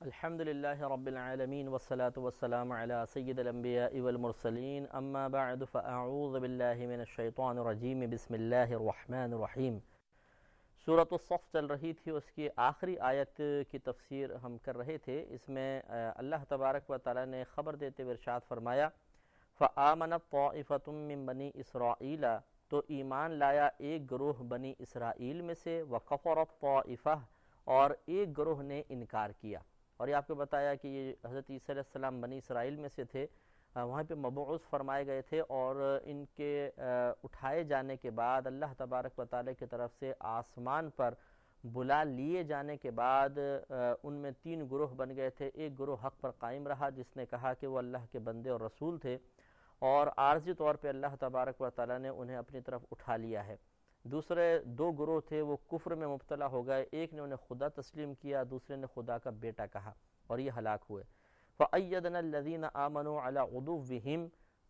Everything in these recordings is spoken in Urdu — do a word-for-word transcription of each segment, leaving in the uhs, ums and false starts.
الحمد للہ رب العالمین والصلاة والسلام علی سید الانبیاء والمرسلین اما بعد فاعوذ باللہ من الشیطان الرجیم بسم اللہ الرحمن الرحیم۔ سورۃ الصف چل رہی تھی، اس کی آخری آیت کی تفسیر ہم کر رہے تھے۔ اس میں اللہ تبارک و تعالی نے خبر دیتے ہوئے ارشاد فرمایا فآمنت طائفۃ من بنی اسرائیل، تو ایمان لایا ایک گروہ بنی اسرائیل میں سے، وکفرت طائفہ، اور ایک گروہ نے انکار کیا۔ اور یہ آپ کو بتایا کہ یہ حضرت عیسیٰ علیہ السلام بنی اسرائیل میں سے تھے، وہاں پہ مبعوث فرمائے گئے تھے، اور ان کے اٹھائے جانے کے بعد اللہ تبارک و تعالیٰ کی طرف سے آسمان پر بلا لیے جانے کے بعد ان میں تین گروہ بن گئے تھے۔ ایک گروہ حق پر قائم رہا جس نے کہا کہ وہ اللہ کے بندے اور رسول تھے، اور عارضی طور پہ اللہ تبارک و تعالیٰ نے انہیں اپنی طرف اٹھا لیا ہے۔ دوسرے دو گروہ تھے وہ کفر میں مبتلا ہو گئے، ایک نے انہیں خدا تسلیم کیا، دوسرے نے خدا کا بیٹا کہا، اور یہ ہلاک ہوئے۔ فَأَيَّدْنَا الَّذِينَ آمَنُوا عَلَىٰ عُدُوِّهِمْ،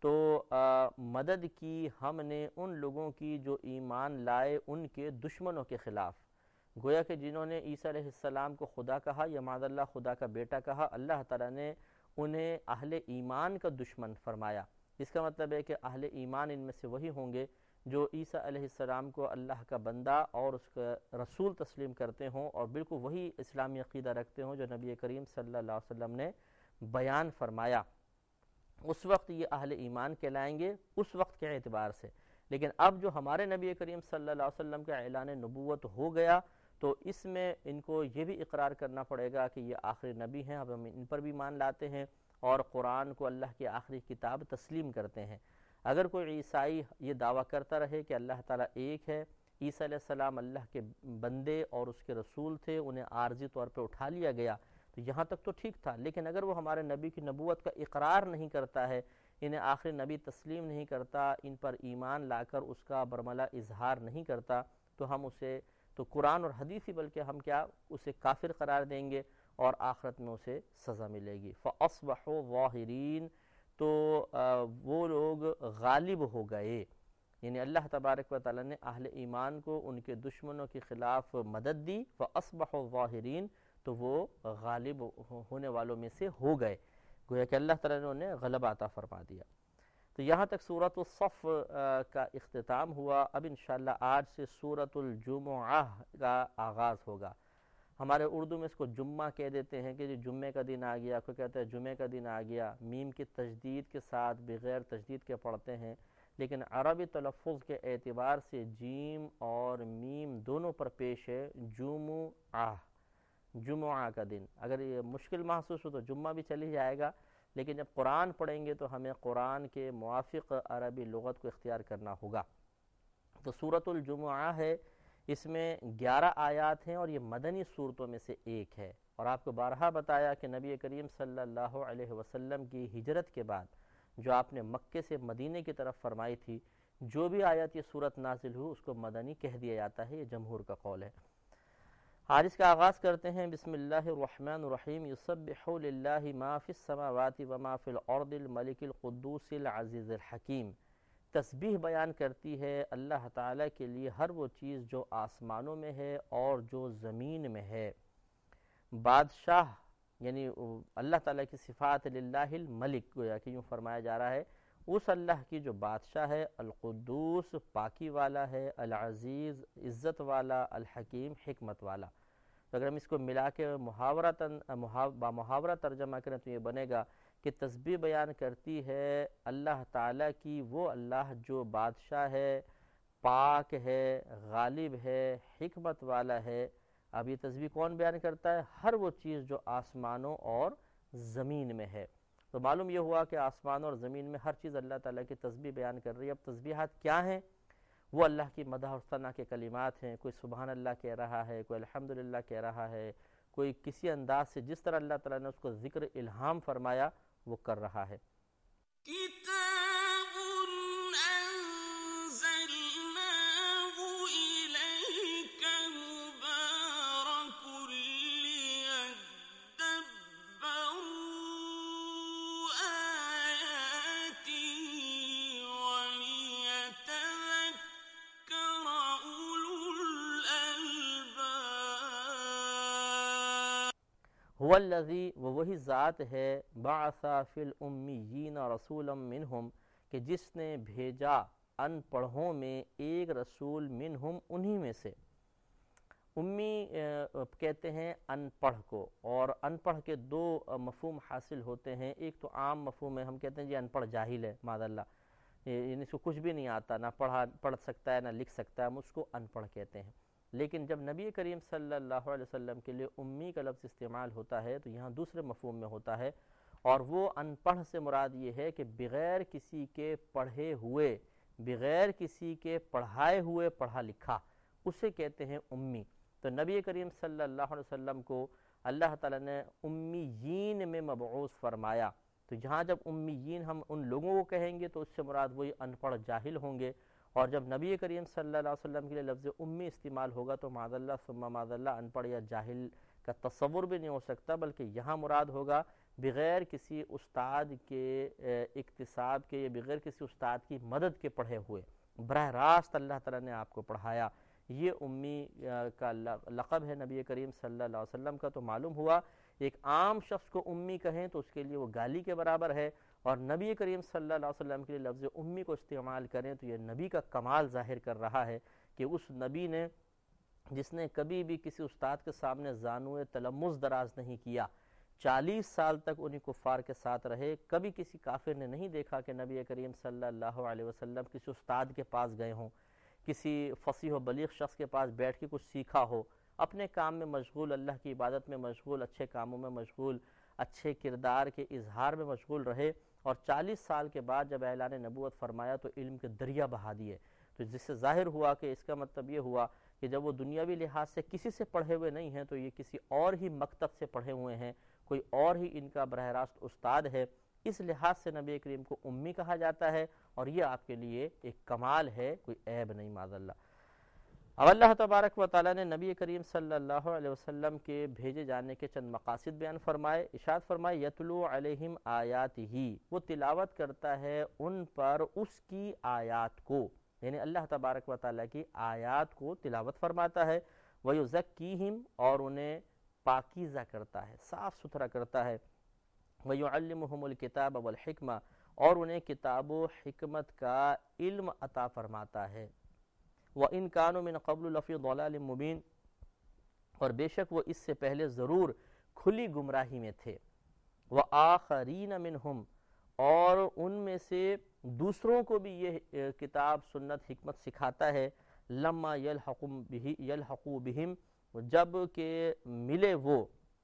تو مدد کی ہم نے ان لوگوں کی جو ایمان لائے ان کے دشمنوں کے خلاف۔ گویا کہ جنہوں نے عیسیٰ علیہ السلام کو خدا کہا یا معاذ اللہ خدا کا بیٹا کہا، اللہ تعالیٰ نے انہیں اہل ایمان کا دشمن فرمایا۔ اس کا مطلب ہے کہ اہل ایمان ان میں سے وہی ہوں گے جو عیسیٰ علیہ السلام کو اللہ کا بندہ اور اس کا رسول تسلیم کرتے ہوں، اور بالکل وہی اسلامی عقیدہ رکھتے ہوں جو نبی کریم صلی اللہ علیہ وسلم نے بیان فرمایا۔ اس وقت یہ اہل ایمان کہلائیں گے، اس وقت کے اعتبار سے۔ لیکن اب جو ہمارے نبی کریم صلی اللہ علیہ وسلم کا اعلان نبوت ہو گیا، تو اس میں ان کو یہ بھی اقرار کرنا پڑے گا کہ یہ آخری نبی ہیں، اب ہم ان پر بھی مان لاتے ہیں، اور قرآن کو اللہ کی آخری کتاب تسلیم کرتے ہیں۔ اگر کوئی عیسائی یہ دعویٰ کرتا رہے کہ اللہ تعالیٰ ایک ہے، عیسیٰ علیہ السلام اللہ کے بندے اور اس کے رسول تھے، انہیں عارضی طور پہ اٹھا لیا گیا، تو یہاں تک تو ٹھیک تھا۔ لیکن اگر وہ ہمارے نبی کی نبوت کا اقرار نہیں کرتا ہے، انہیں آخری نبی تسلیم نہیں کرتا، ان پر ایمان لا کر اس کا برملا اظہار نہیں کرتا، تو ہم اسے تو قرآن اور حدیث ہی بلکہ ہم کیا اسے کافر قرار دیں گے، اور آخرت میں اسے سزا ملے گی۔ فَأَصْبَحُوا ظَاهِرِينَ، تو وہ لوگ غالب ہو گئے، یعنی اللہ تبارک و تعالیٰ نے اہل ایمان کو ان کے دشمنوں کے خلاف مدد دی۔ فَأَصْبَحُوا ظَاهِرِينَ، تو وہ غالب ہونے والوں میں سے ہو گئے، گویا کہ اللہ تعالیٰ نے انہیں غلبہ عطا فرما دیا۔ تو یہاں تک سورۃ الصف کا اختتام ہوا۔ اب انشاءاللہ آج سے سورۃ الجمعہ کا آغاز ہوگا۔ ہمارے اردو میں اس کو جمعہ کہہ دیتے ہیں کہ جمعے کا دن آ گیا، کوئی کہتا ہے جمعے کا دن آ گیا، میم کی تجدید کے ساتھ بغیر تجدید کے پڑھتے ہیں، لیکن عربی تلفظ کے اعتبار سے جیم اور میم دونوں پر پیش ہے جمعہ، جمعہ کا دن۔ اگر یہ مشکل محسوس ہو تو جمعہ بھی چلی جائے گا، لیکن جب قرآن پڑھیں گے تو ہمیں قرآن کے موافق عربی لغت کو اختیار کرنا ہوگا۔ تو سورۃ الجمعہ ہے، اس میں گیارہ آیات ہیں، اور یہ مدنی صورتوں میں سے ایک ہے۔ اور آپ کو بارہا بتایا کہ نبی کریم صلی اللہ علیہ وسلم کی ہجرت کے بعد جو آپ نے مکے سے مدینے کی طرف فرمائی تھی، جو بھی آیت یہ صورت نازل ہو اس کو مدنی کہہ دیا جاتا ہے، یہ جمہور کا قول ہے۔ آج اس کا آغاز کرتے ہیں بسم اللہ الرحمن الرحیم۔ یسبح للہ ما فی السماوات وما فی الارض الملک القدوس العزیز الحکیم۔ تسبیح بیان کرتی ہے اللہ تعالیٰ کے لیے ہر وہ چیز جو آسمانوں میں ہے اور جو زمین میں ہے۔ بادشاہ یعنی اللہ تعالیٰ کی صفات للہ الملک، گویا کہ یوں فرمایا جا رہا ہے اس اللہ کی جو بادشاہ ہے، القدوس پاکی والا ہے، العزیز عزت والا، الحکیم حکمت والا۔ تو اگر ہم اس کو ملا کے محاورتاً با محاورہ ترجمہ کریں تو یہ بنے گا کہ تسبیح بیان کرتی ہے اللہ تعالیٰ کی وہ اللہ جو بادشاہ ہے، پاک ہے، غالب ہے، حکمت والا ہے۔ اب یہ تسبیح کون بیان کرتا ہے؟ ہر وہ چیز جو آسمانوں اور زمین میں ہے۔ تو معلوم یہ ہوا کہ آسمانوں اور زمین میں ہر چیز اللہ تعالیٰ کی تسبیح بیان کر رہی ہے۔ اب تسبیحات کیا ہیں؟ وہ اللہ کی مدح اور ثنا کے کلمات ہیں۔ کوئی سبحان اللہ کہہ رہا ہے، کوئی الحمدللہ کہہ رہا ہے، کوئی کسی انداز سے جس طرح اللہ تعالیٰ نے اس کو ذکر الہام فرمایا وہ کر رہا ہے۔ هو الذی، وہ وہی ذات ہے، بعث فی الامیین رسولا منہم، کہ جس نے بھیجا ان پڑھوں میں ایک رسول منہم، انہی میں سے۔ امی کہتے ہیں ان پڑھ کو، اور ان پڑھ کے دو مفہوم حاصل ہوتے ہیں۔ ایک تو عام مفہوم ہے، ہم کہتے ہیں جی ان پڑھ جاہل ہے معاذ اللہ، یعنی اس کو کچھ بھی نہیں آتا، نہ پڑھا پڑھ سکتا ہے نہ لکھ سکتا ہے، ہم اس کو ان پڑھ کہتے ہیں۔ لیکن جب نبی کریم صلی اللہ علیہ وسلم کے لیے امی کا لفظ استعمال ہوتا ہے تو یہاں دوسرے مفہوم میں ہوتا ہے، اور وہ ان پڑھ سے مراد یہ ہے کہ بغیر کسی کے پڑھے ہوئے، بغیر کسی کے پڑھائے ہوئے پڑھا لکھا، اسے کہتے ہیں امی۔ تو نبی کریم صلی اللہ علیہ وسلم کو اللہ تعالیٰ نے امیین میں مبعوث فرمایا۔ تو جہاں جب امیین ہم ان لوگوں کو کہیں گے تو اس سے مراد وہی ان پڑھ جاہل ہوں گے، اور جب نبی کریم صلی اللہ علیہ وسلم کے لیے لفظ امی استعمال ہوگا تو معاذ اللہ ثم معاذ اللہ ان پڑھ یا جاہل کا تصور بھی نہیں ہو سکتا، بلکہ یہاں مراد ہوگا بغیر کسی استاد کے اکتساب کے یا بغیر کسی استاد کی مدد کے پڑھے ہوئے، براہ راست اللہ تعالیٰ نے آپ کو پڑھایا۔ یہ امی کا لقب ہے نبی کریم صلی اللہ علیہ وسلم کا۔ تو معلوم ہوا ایک عام شخص کو امی کہیں تو اس کے لیے وہ گالی کے برابر ہے، اور نبی کریم صلی اللہ علیہ وسلم کے لیے لفظ امی کو استعمال کریں تو یہ نبی کا کمال ظاہر کر رہا ہے کہ اس نبی نے، جس نے کبھی بھی کسی استاد کے سامنے زانوئے تلمس دراز نہیں کیا، چالیس سال تک انہی کفار کے ساتھ رہے، کبھی کسی کافر نے نہیں دیکھا کہ نبی کریم صلی اللہ علیہ وسلم کسی استاد کے پاس گئے ہوں، کسی فصیح و بلیغ شخص کے پاس بیٹھ کے کچھ سیکھا ہو، اپنے کام میں مشغول، اللہ کی عبادت میں مشغول، اچھے کاموں میں مشغول، اچھے کردار کے اظہار میں مشغول رہے، اور چالیس سال کے بعد جب اعلان نبوت فرمایا تو علم کے دریا بہا دیے۔ تو جس سے ظاہر ہوا کہ اس کا مطلب یہ ہوا کہ جب وہ دنیاوی لحاظ سے کسی سے پڑھے ہوئے نہیں ہیں تو یہ کسی اور ہی مکتب سے پڑھے ہوئے ہیں، کوئی اور ہی ان کا براہ راست استاد ہے۔ اس لحاظ سے نبی کریم کو امی کہا جاتا ہے، اور یہ آپ کے لیے ایک کمال ہے، کوئی عیب نہیں معاذ اللہ۔ اب اللہ تبارک و تعالیٰ نے نبی کریم صلی اللہ علیہ وسلم کے بھیجے جانے کے چند مقاصد بیان فرمائے۔ ارشاد فرمائے یتلو علیہم آیاتہ، وہ تلاوت کرتا ہے ان پر اس کی آیات کو، یعنی اللہ تبارک و تعالیٰ کی آیات کو تلاوت فرماتا ہے۔ ویزکیہم، اور انہیں پاکیزہ کرتا ہے، صاف ستھرا کرتا ہے۔ ویعلمہم الکتاب والحکمہ، اور انہیں کتاب و حکمت کا علم عطا فرماتا ہے۔ وَإِن كَانُوا مِن قَبْلُ لَفِي ضَلَالٍ مُبِينٍ، اور بے شک وہ اس سے پہلے ضرور کھلی گمراہی میں تھے۔ وَآخَرِينَ مِنْهُمْ، اور ان میں سے دوسروں کو بھی یہ کتاب سنت حکمت سکھاتا ہے۔ لَمَّا يَلْحَقُوا بِهِمْ، جب کہ ملے وہ،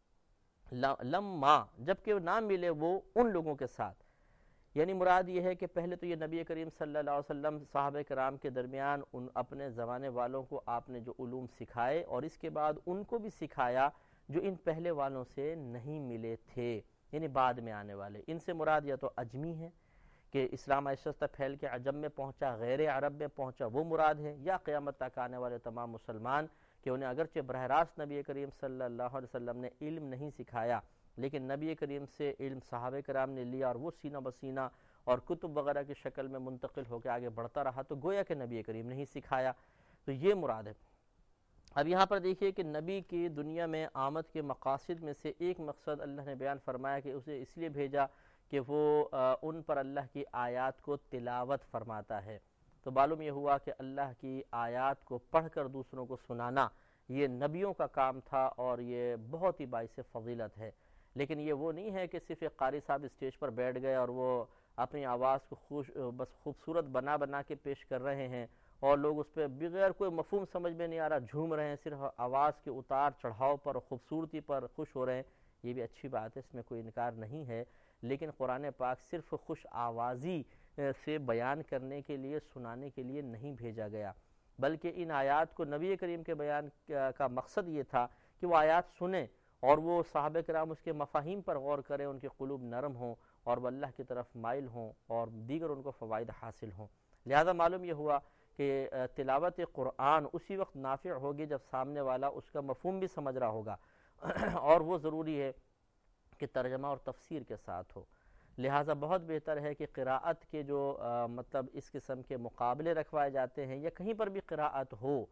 لَمَّا جب کہ نہ ملے وہ ان لوگوں کے ساتھ، یعنی مراد یہ ہے کہ پہلے تو یہ نبی کریم صلی اللہ علیہ وسلم صحابہ کرام کے درمیان ان اپنے زمانے والوں کو آپ نے جو علوم سکھائے، اور اس کے بعد ان کو بھی سکھایا جو ان پہلے والوں سے نہیں ملے تھے، یعنی بعد میں آنے والے۔ ان سے مراد یا تو عجمی ہے کہ اسلام آہستہ آہستہ پھیل کے عجم میں پہنچا، غیر عرب میں پہنچا، وہ مراد ہے، یا قیامت تک آنے والے تمام مسلمان کہ انہیں اگرچہ براہ راست نبی کریم صلی اللہ علیہ وسلم نے علم نہیں سکھایا، لیکن نبی کریم سے علم صحابہ کرام نے لیا، اور وہ سینہ بسینہ اور کتب وغیرہ کی شکل میں منتقل ہو کے آگے بڑھتا رہا، تو گویا کہ نبی کریم نے ہی سکھایا، تو یہ مراد ہے۔ اب یہاں پر دیکھیے کہ نبی کی دنیا میں آمد کے مقاصد میں سے ایک مقصد اللہ نے بیان فرمایا کہ اسے اس لیے بھیجا کہ وہ ان پر اللہ کی آیات کو تلاوت فرماتا ہے۔ تو معلوم یہ ہوا کہ اللہ کی آیات کو پڑھ کر دوسروں کو سنانا یہ نبیوں کا کام تھا، اور یہ بہت ہی باعث فضیلت ہے۔ لیکن یہ وہ نہیں ہے کہ صرف ایک قاری صاحب اسٹیج پر بیٹھ گئے اور وہ اپنی آواز کو خوش بس خوبصورت بنا بنا کے پیش کر رہے ہیں، اور لوگ اس پہ بغیر کوئی مفہوم سمجھ میں نہیں آ رہا جھوم رہے ہیں، صرف آواز کے اتار چڑھاؤ پر خوبصورتی پر خوش ہو رہے ہیں۔ یہ بھی اچھی بات ہے، اس میں کوئی انکار نہیں ہے، لیکن قرآن پاک صرف خوش آوازی سے بیان کرنے کے لیے، سنانے کے لیے نہیں بھیجا گیا، بلکہ ان آیات کو نبی کریم کے بیان کا مقصد یہ تھا کہ وہ آیات سنیں اور وہ صحابہ کرام اس کے مفاہیم پر غور کریں، ان کے قلوب نرم ہوں اور وہ اللہ کی طرف مائل ہوں اور دیگر ان کو فوائد حاصل ہوں۔ لہذا معلوم یہ ہوا کہ تلاوت قرآن اسی وقت نافع ہوگی جب سامنے والا اس کا مفہوم بھی سمجھ رہا ہوگا، اور وہ ضروری ہے کہ ترجمہ اور تفسیر کے ساتھ ہو۔ لہٰذا بہت بہتر ہے کہ قراءت کے جو مطلب اس قسم کے مقابلے رکھوائے جاتے ہیں یا کہیں پر بھی قراءت ہو،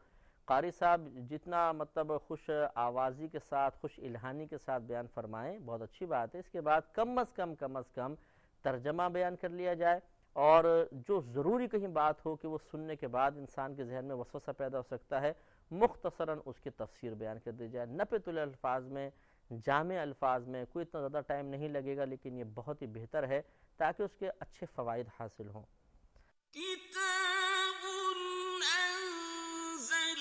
قاری صاحب جتنا مطلب خوش آوازی کے ساتھ، خوش الہانی کے ساتھ بیان فرمائیں بہت اچھی بات ہے، اس کے بعد کم از کم کم از کم ترجمہ بیان کر لیا جائے، اور جو ضروری کہیں بات ہو کہ وہ سننے کے بعد انسان کے ذہن میں وسوسہ پیدا ہو سکتا ہے، مختصراً اس کی تفسیر بیان کر دی جائے نپت الفاظ میں، جامع الفاظ میں. کوئی اتنا زیادہ ٹائم نہیں لگے گا، لیکن یہ بہت ہی بہتر ہے تاکہ اس کے اچھے فوائد حاصل ہوں. کتاب انزلناه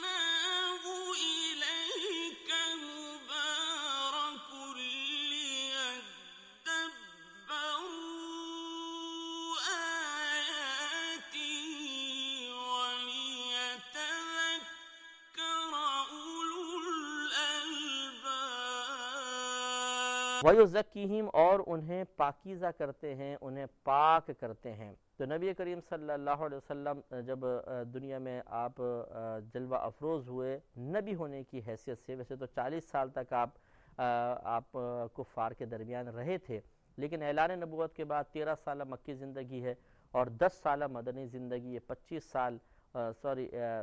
الیک مبارک لیدبروا آیاته ولیتذکر اولو الالباب. وَيُزَكِّيهِمْ، اور انہیں پاکیزہ کرتے ہیں، انہیں پاک کرتے ہیں. تو نبی کریم صلی اللہ علیہ وسلم جب دنیا میں آپ جلوہ افروز ہوئے نبی ہونے کی حیثیت سے، ویسے تو چالیس سال تک آپ آپ کفار کے درمیان رہے تھے، لیکن اعلان نبوت کے بعد تیرہ سالہ مکی زندگی ہے اور دس سالہ مدنی زندگی ہے، پچیس سال سوری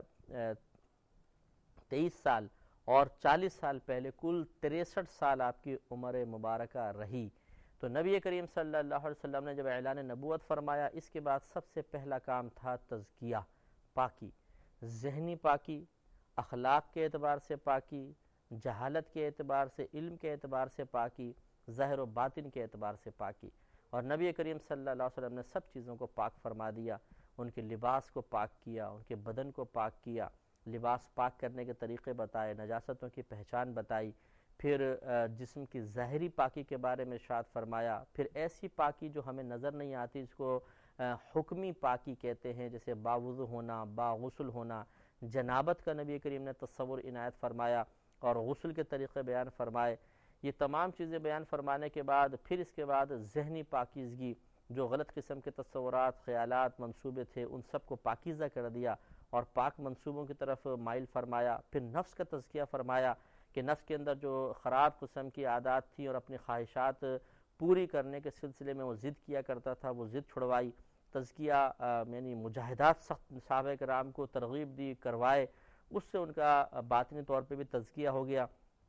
تیئیس سال اور چالیس سال پہلے کل تریسٹھ سال آپ کی عمر مبارکہ رہی. تو نبی کریم صلی اللہ علیہ وسلم نے جب اعلان نبوت فرمایا، اس کے بعد سب سے پہلا کام تھا تزکیہ، پاکی، ذہنی پاکی، اخلاق کے اعتبار سے پاکی، جہالت کے اعتبار سے، علم کے اعتبار سے پاکی، ظاہر و باطن کے اعتبار سے پاکی. اور نبی کریم صلی اللہ علیہ وسلم نے سب چیزوں کو پاک فرما دیا، ان کے لباس کو پاک کیا، ان کے بدن کو پاک کیا، لباس پاک کرنے کے طریقے بتائے، نجاستوں کی پہچان بتائی، پھر جسم کی ظاہری پاکی کے بارے میں ارشاد فرمایا، پھر ایسی پاکی جو ہمیں نظر نہیں آتی، اس کو حکمی پاکی کہتے ہیں، جیسے باوضو ہونا، باغسل ہونا. جنابت کا نبی کریم نے تصور عنایت فرمایا اور غسل کے طریقے بیان فرمائے. یہ تمام چیزیں بیان فرمانے کے بعد پھر اس کے بعد ذہنی پاکیزگی، جو غلط قسم کے تصورات، خیالات، منصوبے تھے، ان سب کو پاکیزہ کر دیا اور پاک منصوبوں کی طرف مائل فرمایا. پھر نفس کا تزکیہ فرمایا کہ نفس کے اندر جو خراب قسم کی عادات تھی اور اپنی خواہشات پوری کرنے کے سلسلے میں وہ ضد کیا کرتا تھا، وہ ضد چھڑوائی. تزکیہ یعنی مجاہدات سخت صحابہ کرام کو ترغیب دی، کروائے، اس سے ان کا باطنی طور پہ بھی تزکیہ ہو گیا،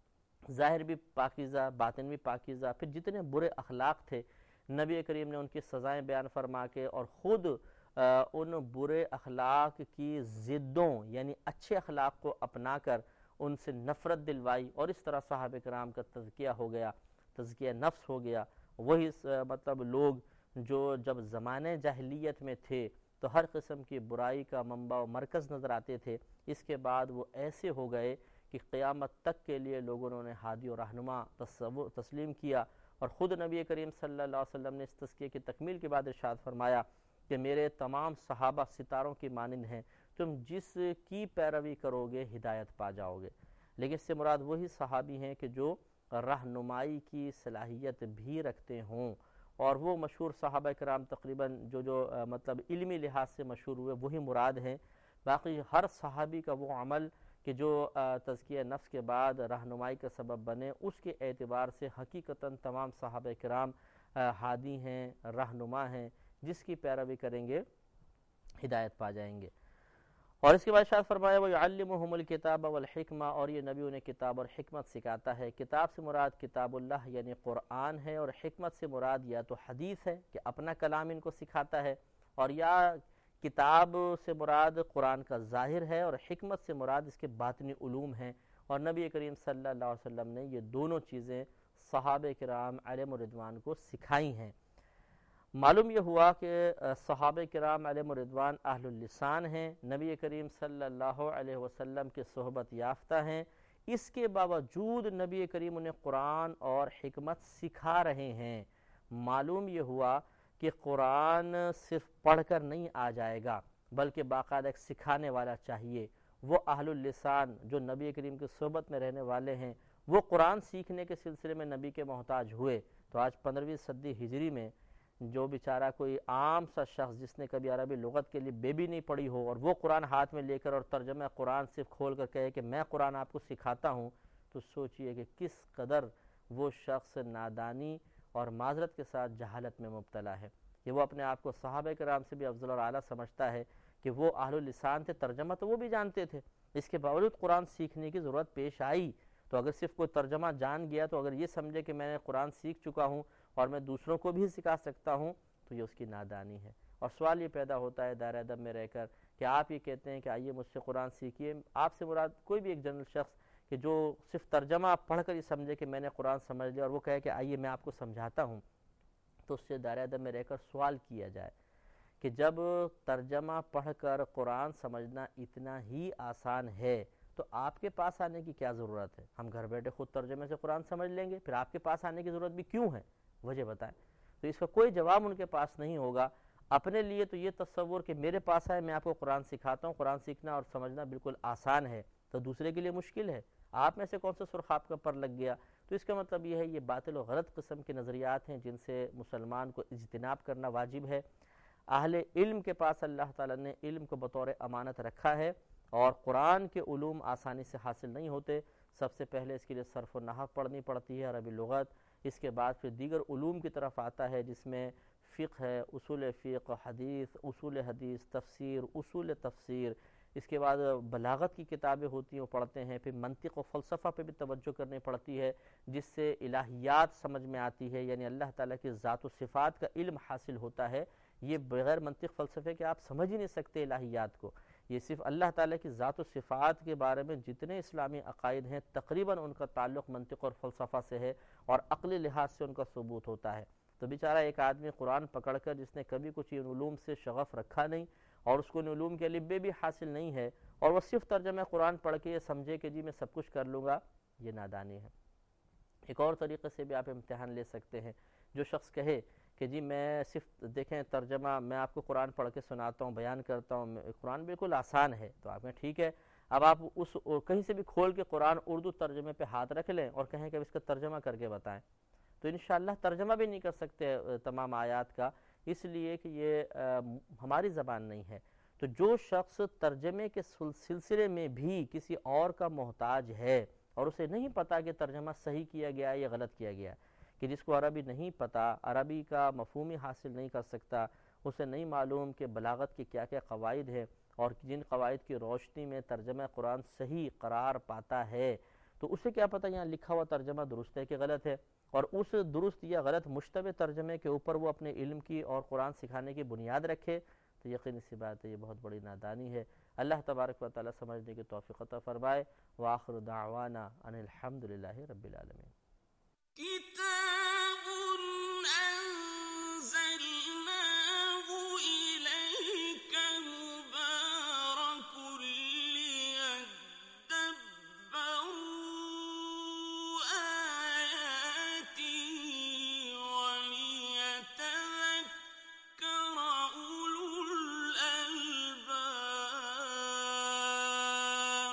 ظاہر بھی پاکیزہ، باطن بھی پاکیزہ. پھر جتنے برے اخلاق تھے نبی کریم نے ان کی سزائیں بیان فرما کے اور خود ان برے اخلاق کی ضدوں یعنی اچھے اخلاق کو اپنا کر ان سے نفرت دلوائی، اور اس طرح صحابہ کرام کا تزکیہ ہو گیا، تزکیہ نفس ہو گیا. وہی مطلب لوگ جو جب زمانے جاہلیت میں تھے تو ہر قسم کی برائی کا منبع و مرکز نظر آتے تھے، اس کے بعد وہ ایسے ہو گئے کہ قیامت تک کے لیے لوگوں نے ہادی و رہنما تصور تسلیم کیا. اور خود نبی کریم صلی اللہ علیہ وسلم نے اس تزکیے کی تکمیل کے بعد ارشاد فرمایا کہ میرے تمام صحابہ ستاروں کی مانند ہیں، تم جس کی پیروی کرو گے ہدایت پا جاؤ گے. لیکن اس سے مراد وہی صحابی ہیں کہ جو رہنمائی کی صلاحیت بھی رکھتے ہوں، اور وہ مشہور صحابہ کرام تقریباً جو جو مطلب علمی لحاظ سے مشہور ہوئے وہی مراد ہیں. باقی ہر صحابی کا وہ عمل کہ جو تزکیہ نفس کے بعد رہنمائی کا سبب بنے، اس کے اعتبار سے حقیقتاً تمام صحابہ کرام ہادی ہیں، رہنما ہیں، جس کی پیروی کریں گے ہدایت پا جائیں گے. اور اس کے بعد ارشاد فرمایا وَيُعَلِّمُهُمُ الْكِتَابَ وَالْحِكْمَةَ، اور یہ نبی انہیں کتاب اور حکمت سکھاتا ہے. کتاب سے مراد کتاب اللہ یعنی قرآن ہے، اور حکمت سے مراد یا تو حدیث ہے کہ اپنا کلام ان کو سکھاتا ہے، اور یا کتاب سے مراد قرآن کا ظاہر ہے، اور حکمت سے مراد اس کے باطنی علوم ہیں. اور نبی کریم صلی اللہ علیہ وسلم نے یہ دونوں چیزیں صحابہ کرام علیہم الرضوان کو سکھائی ہیں. معلوم یہ ہوا کہ صحابہ کرام علیہم الرضوان اہل اللسان ہیں، نبی کریم صلی اللہ علیہ وسلم کے صحبت یافتہ ہیں. اس کے باوجود نبی کریم انہیں قرآن اور حکمت سکھا رہے ہیں. معلوم یہ ہوا کہ قرآن صرف پڑھ کر نہیں آ جائے گا، بلکہ باقاعدہ ایک سکھانے والا چاہیے. وہ اہل اللسان جو نبی کریم کی صحبت میں رہنے والے ہیں، وہ قرآن سیکھنے کے سلسلے میں نبی کے محتاج ہوئے. تو آج پندرہویں صدی ہجری میں جو بیچارہ کوئی عام سا شخص جس نے کبھی عربی لغت کے لیے بے بھی نہیں پڑھی ہو، اور وہ قرآن ہاتھ میں لے کر اور ترجمہ قرآن صرف کھول کر کہے کہ میں قرآن آپ کو سکھاتا ہوں، تو سوچئے کہ کس قدر وہ شخص نادانی اور معذرت کے ساتھ جہالت میں مبتلا ہے. کہ وہ اپنے آپ کو صحابہ کرام سے بھی افضل اور اعلیٰ سمجھتا ہے کہ وہ اہل اللسان تھے، ترجمہ تو وہ بھی جانتے تھے، اس کے باوجود قرآن سیکھنے کی ضرورت پیش آئی، تو اگر صرف کوئی ترجمہ جان گیا تو اگر یہ سمجھے کہ میں نے قرآن سیکھ چکا ہوں اور میں دوسروں کو بھی سکھا سکتا ہوں تو یہ اس کی نادانی ہے۔ اور سوال یہ پیدا ہوتا ہے دائرہ ادب میں رہ کر کہ آپ یہ کہتے ہیں کہ آئیے مجھ سے قرآن سیکھیے، آپ سے مراد کوئی بھی ایک جنرل شخص کہ جو صرف ترجمہ پڑھ کر یہ سمجھے کہ میں نے قرآن سمجھ لیا اور وہ کہے کہ آئیے میں آپ کو سمجھاتا ہوں، تو اس سے دائرہ ادب میں رہ کر سوال کیا جائے کہ جب ترجمہ پڑھ کر قرآن سمجھنا اتنا ہی آسان ہے تو آپ کے پاس آنے کی کیا ضرورت ہے؟ ہم گھر بیٹھے خود ترجمے سے قرآن سمجھ لیں گے، پھر آپ کے پاس آنے کی ضرورت بھی کیوں ہے؟ وجہ بتائیں۔ تو اس کا کوئی جواب ان کے پاس نہیں ہوگا۔ اپنے لیے تو یہ تصور کہ میرے پاس آئے میں آپ کو قرآن سکھاتا ہوں، قرآن سیکھنا اور سمجھنا بالکل آسان ہے، تو دوسرے کے لیے مشکل ہے، آپ میں سے کون سا سرخاب کا پر لگ گیا؟ تو اس کا مطلب یہ ہے یہ باطل و غلط قسم کے نظریات ہیں جن سے مسلمان کو اجتناب کرنا واجب ہے۔ اہل علم کے پاس اللہ تعالیٰ نے علم کو بطور امانت رکھا ہے، اور قرآن کے علوم آسانی سے حاصل نہیں ہوتے۔ سب سے پہلے اس کے لیے صرف و نحو پڑھنی پڑتی ہے، عربی لغت، اس کے بعد پھر دیگر علوم کی طرف آتا ہے جس میں فقہ ہے، اصول فقہ، حدیث، اصول حدیث، تفسیر، اصول تفسیر، اس کے بعد بلاغت کی کتابیں ہوتی ہیں وہ پڑھتے ہیں، پھر منطق و فلسفہ پہ بھی توجہ کرنی پڑتی ہے جس سے الہیات سمجھ میں آتی ہے، یعنی اللہ تعالیٰ کی ذات و صفات کا علم حاصل ہوتا ہے۔ یہ بغیر منطق فلسفے کے آپ سمجھ ہی نہیں سکتے الہیات کو، یہ صرف اللہ تعالیٰ کی ذات و صفات کے بارے میں جتنے اسلامی عقائد ہیں تقریباً ان کا تعلق منطق اور فلسفہ سے ہے اور عقلی لحاظ سے ان کا ثبوت ہوتا ہے۔ تو بیچارہ ایک آدمی قرآن پکڑ کر جس نے کبھی کچھ ان علوم سے شغف رکھا نہیں اور اس کو ان علوم کے الفبے بھی حاصل نہیں ہے اور وہ صرف ترجمہ قرآن پڑھ کے یہ سمجھے کہ جی میں سب کچھ کر لوں گا، یہ نادانی ہے۔ ایک اور طریقے سے بھی آپ امتحان لے سکتے ہیں، جو شخص کہے کہ جی میں صرف دیکھیں ترجمہ میں آپ کو قرآن پڑھ کے سناتا ہوں، بیان کرتا ہوں، قرآن بالکل آسان ہے، تو آپ کہیں ٹھیک ہے، اب آپ اس کہیں سے بھی کھول کے قرآن اردو ترجمے پہ ہاتھ رکھ لیں اور کہیں کہ اب اس کا ترجمہ کر کے بتائیں، تو انشاءاللہ ترجمہ بھی نہیں کر سکتے تمام آیات کا، اس لیے کہ یہ ہماری زبان نہیں ہے۔ تو جو شخص ترجمے کے سلسلے میں بھی کسی اور کا محتاج ہے اور اسے نہیں پتا کہ ترجمہ صحیح کیا گیا ہے یا غلط کیا گیا ہے، کہ جس کو عربی نہیں پتا، عربی کا مفہوم ہی حاصل نہیں کر سکتا، اسے نہیں معلوم کہ بلاغت کے کیا کیا قواعد ہیں اور جن قواعد کی روشنی میں ترجمہ قرآن صحیح قرار پاتا ہے، تو اسے کیا پتہ یہاں لکھا ہوا ترجمہ درست ہے کہ غلط ہے، اور اس درست یا غلط مشتبہ ترجمے کے اوپر وہ اپنے علم کی اور قرآن سکھانے کی بنیاد رکھے، تو یقینی سی بات ہے یہ بہت بڑی نادانی ہے۔ اللہ تبارک و تعالی سمجھنے کی توفیق عطا فرمائے۔ وآخر دعوانا ان الحمدللہ رب العالمین۔ كتاب أنزلناه إليك